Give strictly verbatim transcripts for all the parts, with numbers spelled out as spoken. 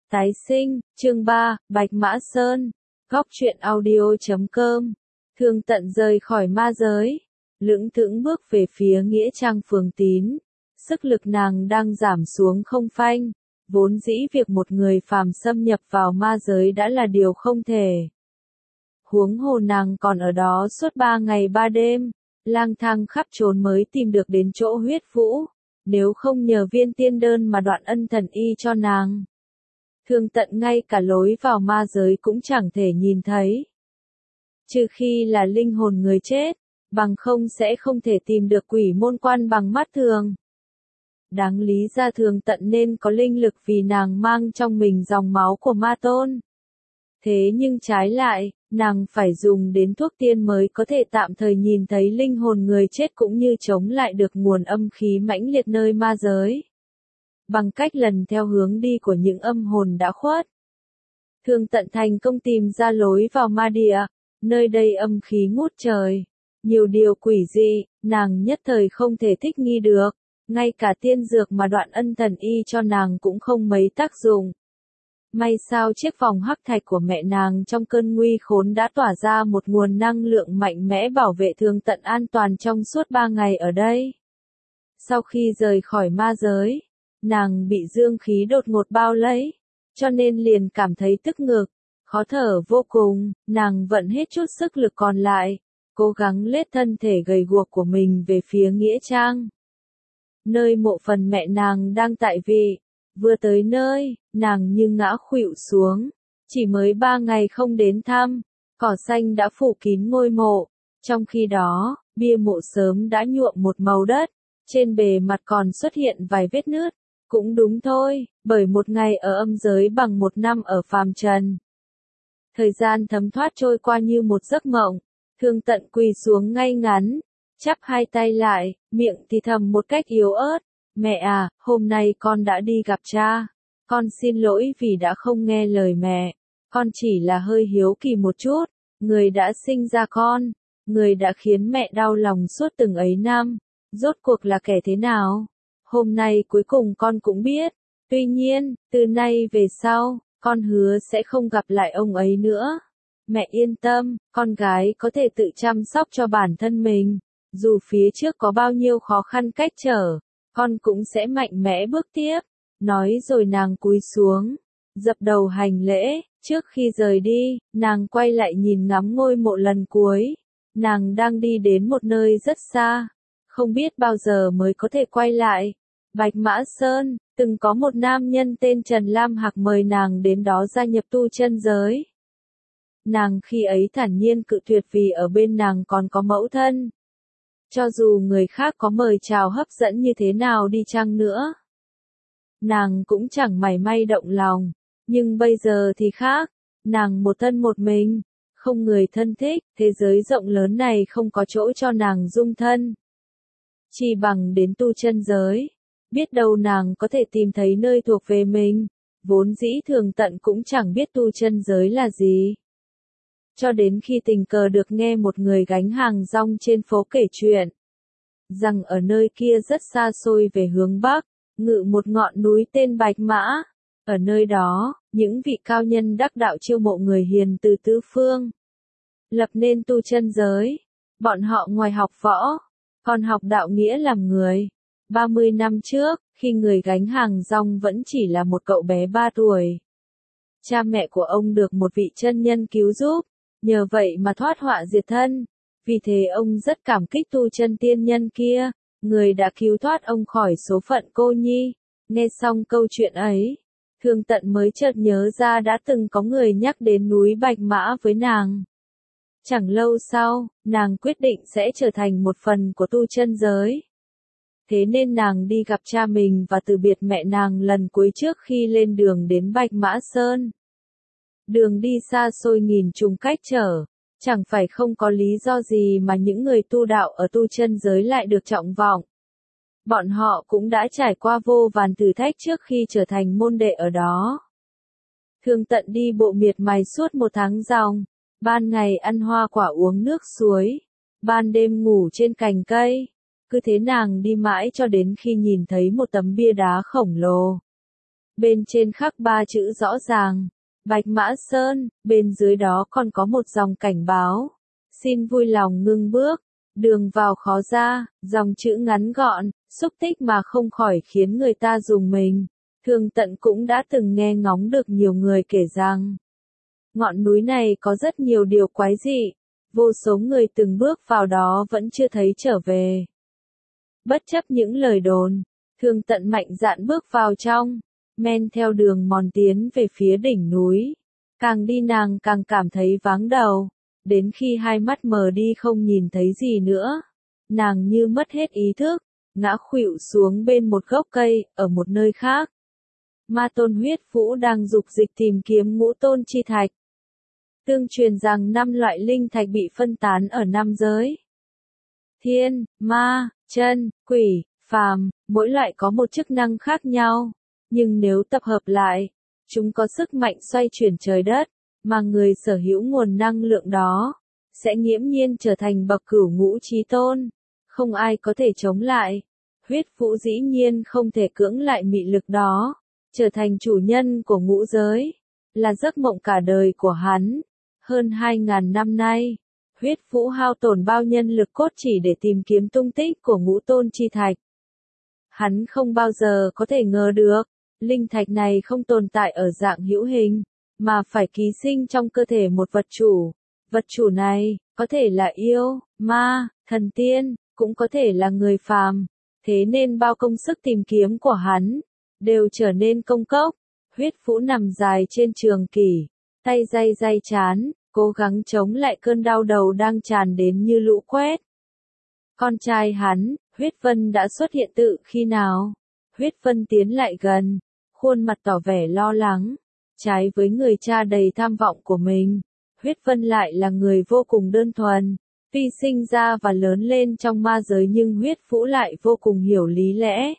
Tái sinh, chương ba, Bạch Mã Sơn, góc truyện audio chấm com. Thương Tận rời khỏi ma giới, lững thững bước về phía nghĩa trang Phường Tín. Sức lực nàng đang giảm xuống không phanh, vốn dĩ việc một người phàm xâm nhập vào ma giới đã là điều không thể. Huống hồ nàng còn ở đó suốt ba ngày ba đêm, lang thang khắp trốn mới tìm được đến chỗ huyết vũ, nếu không nhờ viên tiên đơn mà Đoạn Ân thần y cho nàng. Thương Tận ngay cả lối vào ma giới cũng chẳng thể nhìn thấy. Trừ khi là linh hồn người chết, bằng không sẽ không thể tìm được quỷ môn quan bằng mắt thường. Đáng lý ra Thương Tận nên có linh lực vì nàng mang trong mình dòng máu của ma tôn. Thế nhưng trái lại, nàng phải dùng đến thuốc tiên mới có thể tạm thời nhìn thấy linh hồn người chết cũng như chống lại được nguồn âm khí mãnh liệt nơi ma giới. Bằng cách lần theo hướng đi của những âm hồn đã khuất, Thương Tận thành công tìm ra lối vào ma địa, nơi đây âm khí ngút trời. Nhiều điều quỷ dị, nàng nhất thời không thể thích nghi được, ngay cả tiên dược mà Đoạn Ân thần y cho nàng cũng không mấy tác dụng. May sao chiếc vòng hắc thạch của mẹ nàng trong cơn nguy khốn đã tỏa ra một nguồn năng lượng mạnh mẽ bảo vệ Thương Tận an toàn trong suốt ba ngày ở đây. Sau khi rời khỏi ma giới, nàng bị dương khí đột ngột bao lấy, cho nên liền cảm thấy tức ngực, khó thở vô cùng. Nàng vận hết chút sức lực còn lại, cố gắng lết thân thể gầy guộc của mình về phía nghĩa trang, nơi mộ phần mẹ nàng đang tại vị. Vừa tới nơi, nàng như ngã khuỵu xuống. Chỉ mới ba ngày không đến thăm, cỏ xanh đã phủ kín ngôi mộ. Trong khi đó, bia mộ sớm đã nhuộm một màu đất, trên bề mặt còn xuất hiện vài vết nứt. Cũng đúng thôi, bởi một ngày ở âm giới bằng một năm ở phàm trần. Thời gian thấm thoát trôi qua như một giấc mộng. Thương Tận quỳ xuống ngay ngắn, chắp hai tay lại, miệng thì thầm một cách yếu ớt. Mẹ à, hôm nay con đã đi gặp cha. Con xin lỗi vì đã không nghe lời mẹ. Con chỉ là hơi hiếu kỳ một chút. Người đã sinh ra con, người đã khiến mẹ đau lòng suốt từng ấy năm, rốt cuộc là kẻ thế nào? Hôm nay cuối cùng con cũng biết. Tuy nhiên, từ nay về sau, con hứa sẽ không gặp lại ông ấy nữa. Mẹ yên tâm, con gái có thể tự chăm sóc cho bản thân mình. Dù phía trước có bao nhiêu khó khăn cách trở, con cũng sẽ mạnh mẽ bước tiếp. Nói rồi nàng cúi xuống, dập đầu hành lễ. Trước khi rời đi, nàng quay lại nhìn ngắm ngôi mộ lần cuối. Nàng đang đi đến một nơi rất xa, không biết bao giờ mới có thể quay lại. Bạch Mã Sơn, từng có một nam nhân tên Trần Lam Hạc mời nàng đến đó gia nhập tu chân giới. Nàng khi ấy thản nhiên cự tuyệt vì ở bên nàng còn có mẫu thân. Cho dù người khác có mời chào hấp dẫn như thế nào đi chăng nữa, nàng cũng chẳng mảy may động lòng. Nhưng bây giờ thì khác, nàng một thân một mình, không người thân thích, thế giới rộng lớn này không có chỗ cho nàng dung thân. Chỉ bằng đến tu chân giới, biết đâu nàng có thể tìm thấy nơi thuộc về mình. Vốn dĩ Thương Tận cũng chẳng biết tu chân giới là gì. Cho đến khi tình cờ được nghe một người gánh hàng rong trên phố kể chuyện, rằng ở nơi kia rất xa xôi về hướng Bắc, ngự một ngọn núi tên Bạch Mã. Ở nơi đó, những vị cao nhân đắc đạo chiêu mộ người hiền từ tứ phương, lập nên tu chân giới. Bọn họ ngoài học võ, còn học đạo nghĩa làm người. ba mươi năm trước, khi người gánh hàng rong vẫn chỉ là một cậu bé ba tuổi, cha mẹ của ông được một vị chân nhân cứu giúp, nhờ vậy mà thoát họa diệt thân. Vì thế ông rất cảm kích tu chân tiên nhân kia, người đã cứu thoát ông khỏi số phận cô nhi. Nghe xong câu chuyện ấy, Thương Tận mới chợt nhớ ra đã từng có người nhắc đến núi Bạch Mã với nàng. Chẳng lâu sau, nàng quyết định sẽ trở thành một phần của tu chân giới. Thế nên nàng đi gặp cha mình và từ biệt mẹ nàng lần cuối trước khi lên đường đến Bạch Mã Sơn. Đường đi xa xôi nghìn trùng cách trở, chẳng phải không có lý do gì mà những người tu đạo ở tu chân giới lại được trọng vọng. Bọn họ cũng đã trải qua vô vàn thử thách trước khi trở thành môn đệ ở đó. Thương Tận đi bộ miệt mài suốt một tháng ròng, ban ngày ăn hoa quả uống nước suối, ban đêm ngủ trên cành cây. Cứ thế nàng đi mãi cho đến khi nhìn thấy một tấm bia đá khổng lồ. bên trên khắc ba chữ rõ ràng, Bạch Mã Sơn, bên dưới đó còn có một dòng cảnh báo. Xin vui lòng ngưng bước, đường vào khó ra, dòng chữ ngắn gọn, xúc tích mà không khỏi khiến người ta rùng mình. Thương Tận cũng đã từng nghe ngóng được nhiều người kể rằng, ngọn núi này có rất nhiều điều quái dị, vô số người từng bước vào đó vẫn chưa thấy trở về. Bất chấp những lời đồn, Thương Tận mạnh dạn bước vào trong, men theo đường mòn tiến về phía đỉnh núi. Càng đi nàng càng cảm thấy váng đầu, đến khi hai mắt mờ đi không nhìn thấy gì nữa. Nàng như mất hết ý thức, ngã khuỵu xuống bên một gốc cây, ở một nơi khác. Ma Tôn Huyết Vũ đang dục dịch tìm kiếm ngũ tôn chi thạch. Tương truyền rằng năm loại linh thạch bị phân tán ở năm giới. Thiên, ma, chân, quỷ, phàm, mỗi loại có một chức năng khác nhau. Nhưng nếu tập hợp lại, chúng có sức mạnh xoay chuyển trời đất, mà người sở hữu nguồn năng lượng đó, sẽ nghiễm nhiên trở thành bậc cửu ngũ chí tôn. Không ai có thể chống lại. Huyết Vũ dĩ nhiên không thể cưỡng lại mị lực đó, trở thành chủ nhân của ngũ giới, là giấc mộng cả đời của hắn. Hơn hai ngàn năm nay, Huyết Vũ hao tổn bao nhân lực cốt chỉ để tìm kiếm tung tích của ngũ tôn chi thạch. Hắn không bao giờ có thể ngờ được, linh thạch này không tồn tại ở dạng hữu hình, mà phải ký sinh trong cơ thể một vật chủ. Vật chủ này, có thể là yêu, ma, thần tiên, cũng có thể là người phàm. Thế nên bao công sức tìm kiếm của hắn, đều trở nên công cốc. Huyết Vũ nằm dài trên trường kỷ, tay day day chán, cố gắng chống lại cơn đau đầu đang tràn đến như lũ quét. Con trai hắn, Huyết Vân đã xuất hiện tự khi nào? Huyết Vân tiến lại gần, khuôn mặt tỏ vẻ lo lắng. Trái với người cha đầy tham vọng của mình, Huyết Vân lại là người vô cùng đơn thuần. Tuy sinh ra và lớn lên trong ma giới nhưng Huyết Vũ lại vô cùng hiểu lý lẽ.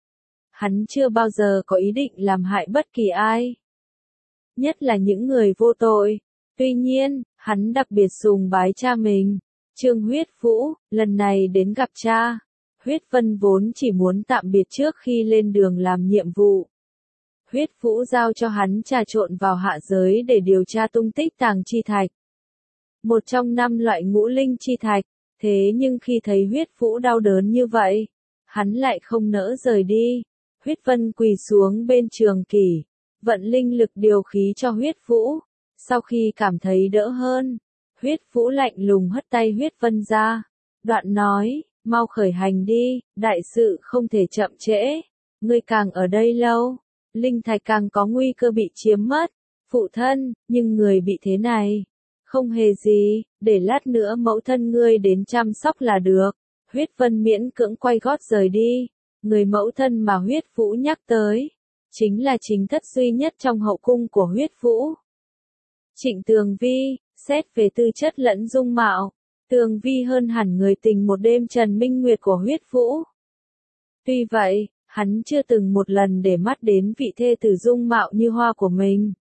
Hắn chưa bao giờ có ý định làm hại bất kỳ ai, nhất là những người vô tội. Tuy nhiên, hắn đặc biệt sùng bái cha mình, Trương Huyết Vũ. Lần này đến gặp cha, Huyết Vân vốn chỉ muốn tạm biệt trước khi lên đường làm nhiệm vụ. Huyết Vũ giao cho hắn trà trộn vào hạ giới để điều tra tung tích tàng chi thạch, một trong năm loại ngũ linh chi thạch. Thế nhưng khi thấy Huyết Vũ đau đớn như vậy, hắn lại không nỡ rời đi. Huyết Vân quỳ xuống bên trường kỷ, vận linh lực điều khí cho Huyết Vũ. Sau khi cảm thấy đỡ hơn, Huyết Vũ lạnh lùng hất tay Huyết Vân ra, đoạn nói, mau khởi hành đi, đại sự không thể chậm trễ. Ngươi càng ở đây lâu, linh thạch càng có nguy cơ bị chiếm mất. Phụ thân, nhưng người bị thế này, không hề gì, để lát nữa mẫu thân ngươi đến chăm sóc là được. Huyết Vân miễn cưỡng quay gót rời đi. Người mẫu thân mà Huyết Vũ nhắc tới, chính là chính thất duy nhất trong hậu cung của Huyết Vũ. Trịnh Tường Vi, xét về tư chất lẫn dung mạo, Tường Vi hơn hẳn người tình một đêm Trần Minh Nguyệt của Huyết Vũ. Tuy vậy, hắn chưa từng một lần để mắt đến vị thê tử dung mạo như hoa của mình.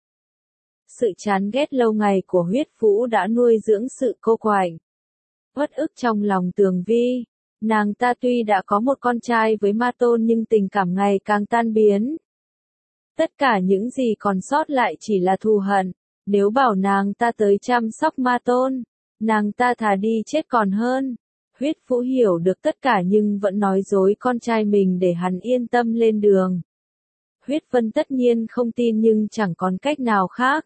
Sự chán ghét lâu ngày của Huyết Vũ đã nuôi dưỡng sự cô quạnh, uất ức trong lòng Tường Vi. Nàng ta tuy đã có một con trai với Ma Tôn nhưng tình cảm ngày càng tan biến. Tất cả những gì còn sót lại chỉ là thù hận. Nếu bảo nàng ta tới chăm sóc Ma Tôn, nàng ta thà đi chết còn hơn. Huyết Vũ hiểu được tất cả nhưng vẫn nói dối con trai mình để hắn yên tâm lên đường. Huyết Vân tất nhiên không tin nhưng chẳng còn cách nào khác.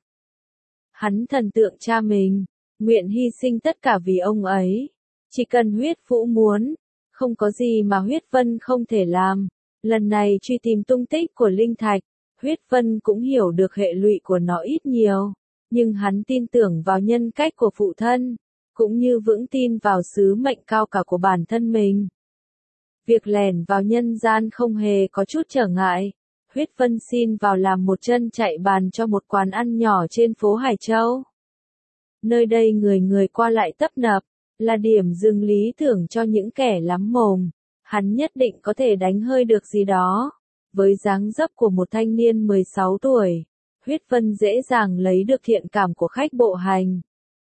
Hắn thần tượng cha mình, nguyện hy sinh tất cả vì ông ấy. Chỉ cần Huyết Vũ muốn, không có gì mà Huyết Vân không thể làm. Lần này truy tìm tung tích của linh thạch, Huyết Vân cũng hiểu được hệ lụy của nó ít nhiều, nhưng hắn tin tưởng vào nhân cách của phụ thân, cũng như vững tin vào sứ mệnh cao cả của bản thân mình. Việc lẻn vào nhân gian không hề có chút trở ngại. Huyết Vân xin vào làm một chân chạy bàn cho một quán ăn nhỏ trên phố Hải Châu. Nơi đây người người qua lại tấp nập, là điểm dừng lý tưởng cho những kẻ lắm mồm. Hắn nhất định có thể đánh hơi được gì đó. Với dáng dấp của một thanh niên mười sáu tuổi, Huyết Vân dễ dàng lấy được thiện cảm của khách bộ hành.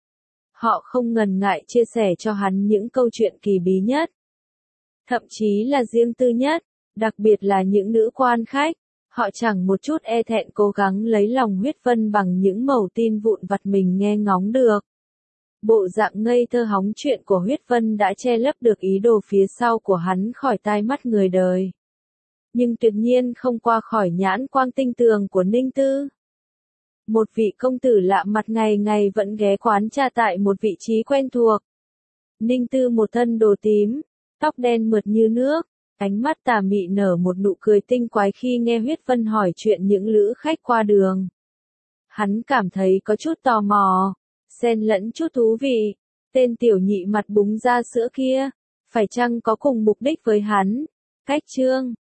Họ không ngần ngại chia sẻ cho hắn những câu chuyện kỳ bí nhất, thậm chí là riêng tư nhất, đặc biệt là những nữ quan khách. Họ chẳng một chút e thẹn cố gắng lấy lòng Huyết Vân bằng những mẩu tin vụn vặt mình nghe ngóng được. Bộ dạng ngây thơ hóng chuyện của Huyết Vân đã che lấp được ý đồ phía sau của hắn khỏi tai mắt người đời. Nhưng tuyệt nhiên không qua khỏi nhãn quang tinh tường của Ninh Tư. Một vị công tử lạ mặt ngày ngày vẫn ghé quán trà tại một vị trí quen thuộc. Ninh Tư một thân đồ tím, tóc đen mượt như nước, ánh mắt tà mị nở một nụ cười tinh quái khi nghe Huyết Vân hỏi chuyện những lữ khách qua đường. Hắn cảm thấy có chút tò mò, xen lẫn chút thú vị. Tên tiểu nhị mặt búng ra sữa kia, phải chăng có cùng mục đích với hắn? Cách chương